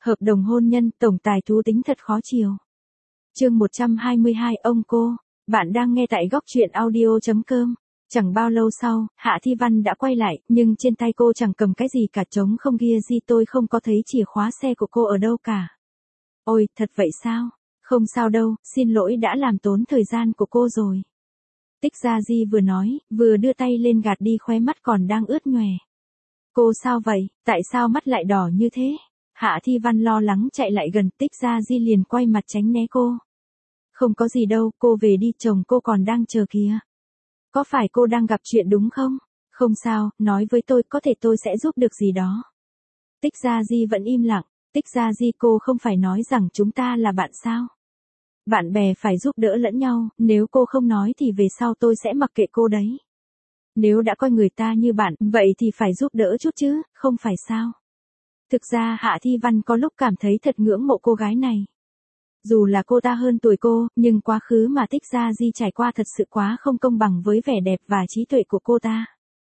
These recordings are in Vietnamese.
Hợp đồng hôn nhân, tổng tài thú tính thật khó chiều. Chương 122, ông cô. Bạn đang nghe tại góc truyện audio.com. Chẳng bao lâu sau, Hạ Thi Văn đã quay lại, nhưng trên tay cô chẳng cầm cái gì cả, trống không kia gì, tôi không có thấy chìa khóa xe của cô ở đâu cả. Ôi, thật vậy sao? Không sao đâu, xin lỗi đã làm tốn thời gian của cô rồi. Tích Gia Di vừa nói, vừa đưa tay lên gạt đi khóe mắt còn đang ướt nhòe. Cô sao vậy, tại sao mắt lại đỏ như thế? Hạ Thi Văn lo lắng chạy lại gần, Tích Gia Di liền quay mặt tránh né cô. Không có gì đâu, cô về đi, chồng cô còn đang chờ kìa. Có phải cô đang gặp chuyện đúng không? Không sao, nói với tôi, có thể tôi sẽ giúp được gì đó. Tích Gia Di vẫn im lặng. Tích Gia Di, cô không phải nói rằng chúng ta là bạn sao? Bạn bè phải giúp đỡ lẫn nhau, nếu cô không nói thì về sau tôi sẽ mặc kệ cô đấy. Nếu đã coi người ta như bạn, vậy thì phải giúp đỡ chút chứ, không phải sao? Thực ra Hạ Thi Văn có lúc cảm thấy thật ngưỡng mộ cô gái này. Dù là cô ta hơn tuổi cô, nhưng quá khứ mà Tích Gia Di trải qua thật sự quá không công bằng với vẻ đẹp và trí tuệ của cô ta.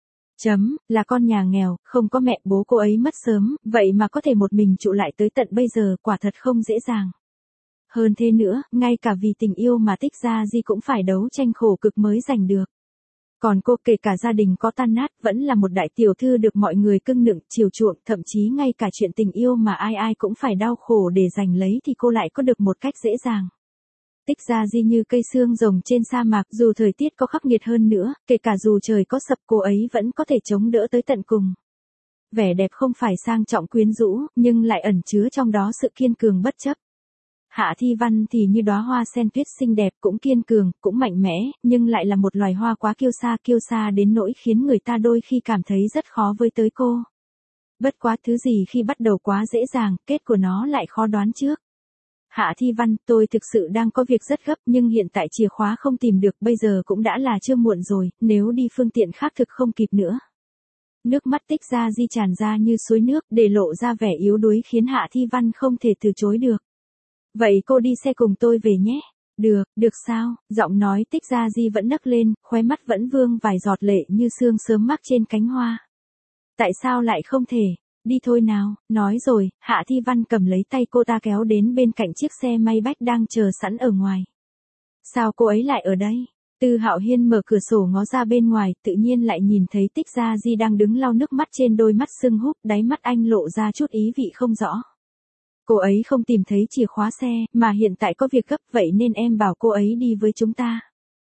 Là con nhà nghèo, không có mẹ, bố cô ấy mất sớm, vậy mà có thể một mình trụ lại tới tận bây giờ, quả thật không dễ dàng. Hơn thế nữa, ngay cả vì tình yêu mà Tích Gia Di cũng phải đấu tranh khổ cực mới giành được. Còn cô, kể cả gia đình có tan nát, vẫn là một đại tiểu thư được mọi người cưng nựng, chiều chuộng, thậm chí ngay cả chuyện tình yêu mà ai ai cũng phải đau khổ để giành lấy thì cô lại có được một cách dễ dàng. Tích Gia Di như cây xương rồng trên sa mạc, dù thời tiết có khắc nghiệt hơn nữa, kể cả dù trời có sập, cô ấy vẫn có thể chống đỡ tới tận cùng. Vẻ đẹp không phải sang trọng quyến rũ, nhưng lại ẩn chứa trong đó sự kiên cường bất chấp. Hạ Thi Văn thì như đóa hoa sen tuyết xinh đẹp, cũng kiên cường, cũng mạnh mẽ, nhưng lại là một loài hoa quá kiêu sa đến nỗi khiến người ta đôi khi cảm thấy rất khó với tới cô. Bất quá thứ gì khi bắt đầu quá dễ dàng, kết của nó lại khó đoán trước. Hạ Thi Văn, tôi thực sự đang có việc rất gấp, nhưng hiện tại chìa khóa không tìm được, bây giờ cũng đã là trưa muộn rồi, nếu đi phương tiện khác thực không kịp nữa. Nước mắt Tích Gia Di tràn ra như suối nước, để lộ ra vẻ yếu đuối khiến Hạ Thi Văn không thể từ chối được. Vậy cô đi xe cùng tôi về nhé. Được sao? Giọng nói Tích Gia Di vẫn nấc lên, khóe mắt vẫn vương vài giọt lệ như sương sớm mắc trên cánh hoa. Tại sao lại không thể? Đi thôi nào, nói rồi, Hạ Thi Văn cầm lấy tay cô ta kéo đến bên cạnh chiếc xe Maybach đang chờ sẵn ở ngoài. Sao cô ấy lại ở đây? Tư Hạo Hiên mở cửa sổ ngó ra bên ngoài, tự nhiên lại nhìn thấy Tích Gia Di đang đứng lau nước mắt trên đôi mắt sưng húp, đáy mắt anh lộ ra chút ý vị không rõ. Cô ấy không tìm thấy chìa khóa xe, mà hiện tại có việc gấp, vậy nên em bảo cô ấy đi với chúng ta.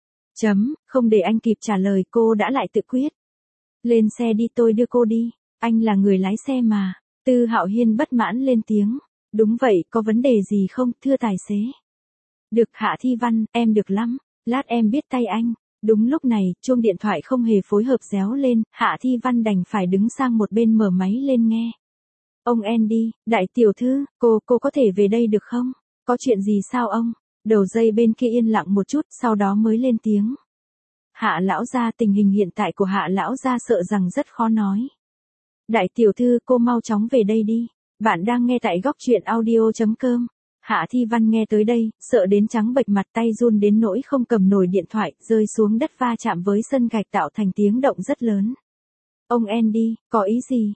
Không để anh kịp trả lời, cô đã lại tự quyết. Lên xe đi, tôi đưa cô đi. Anh là người lái xe mà. Tư Hạo Hiên bất mãn lên tiếng. Đúng vậy, có vấn đề gì không, thưa tài xế? Được Hạ Thi Văn, em được lắm. Lát em biết tay anh. Đúng lúc này, chuông điện thoại không hề phối hợp réo lên, Hạ Thi Văn đành phải đứng sang một bên mở máy lên nghe. Ông Andy, đại tiểu thư, cô có thể về đây được không? Có chuyện gì sao ông? Đầu dây bên kia yên lặng một chút, sau đó mới lên tiếng. Hạ lão gia, tình hình hiện tại của Hạ lão gia sợ rằng rất khó nói. Đại tiểu thư, cô mau chóng về đây đi. Bạn đang nghe tại góc truyện audio.com. Hạ Thi Văn nghe tới đây, sợ đến trắng bệch mặt, tay run đến nỗi không cầm nổi điện thoại, rơi xuống đất va chạm với sân gạch tạo thành tiếng động rất lớn. Ông Andy, có ý gì?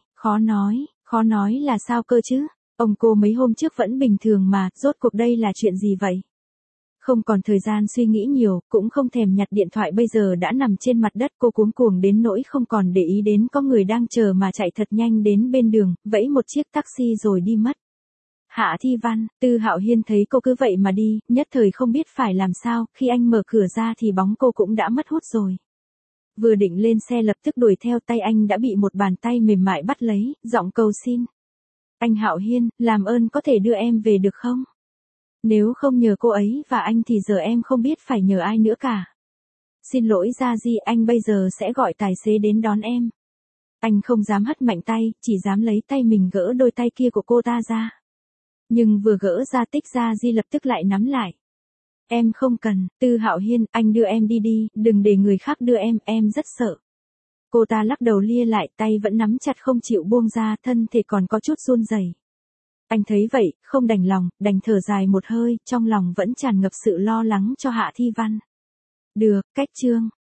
Khó nói là sao cơ chứ? Ông cô mấy hôm trước vẫn bình thường mà, rốt cuộc đây là chuyện gì vậy? Không còn thời gian suy nghĩ nhiều, cũng không thèm nhặt điện thoại, bây giờ đã nằm trên mặt đất, cô cuống cuồng đến nỗi không còn để ý đến có người đang chờ mà chạy thật nhanh đến bên đường, vẫy một chiếc taxi rồi đi mất. Hạ Thi Văn, Tư Hạo Hiên thấy cô cứ vậy mà đi, nhất thời không biết phải làm sao, khi anh mở cửa ra thì bóng cô cũng đã mất hút rồi. Vừa định lên xe lập tức đuổi theo, tay anh đã bị một bàn tay mềm mại bắt lấy, giọng cầu xin. Anh Hạo Hiên, làm ơn có thể đưa em về được không? Nếu không nhờ cô ấy và anh thì giờ em không biết phải nhờ ai nữa cả. Xin lỗi Gia Di, anh bây giờ sẽ gọi tài xế đến đón em. Anh không dám hất mạnh tay, chỉ dám lấy tay mình gỡ đôi tay kia của cô ta ra. Nhưng vừa gỡ ra, Tích Gia Di lập tức lại nắm lại. Em không cần, Tư Hạo Hiên, anh đưa em đi, đừng để người khác đưa em rất sợ. Cô ta lắc đầu lia lại, tay vẫn nắm chặt không chịu buông ra, thân thể còn có chút run rẩy. Anh thấy vậy, không đành lòng, đành thở dài một hơi, trong lòng vẫn tràn ngập sự lo lắng cho Hạ Thi Văn. Được, cách chương.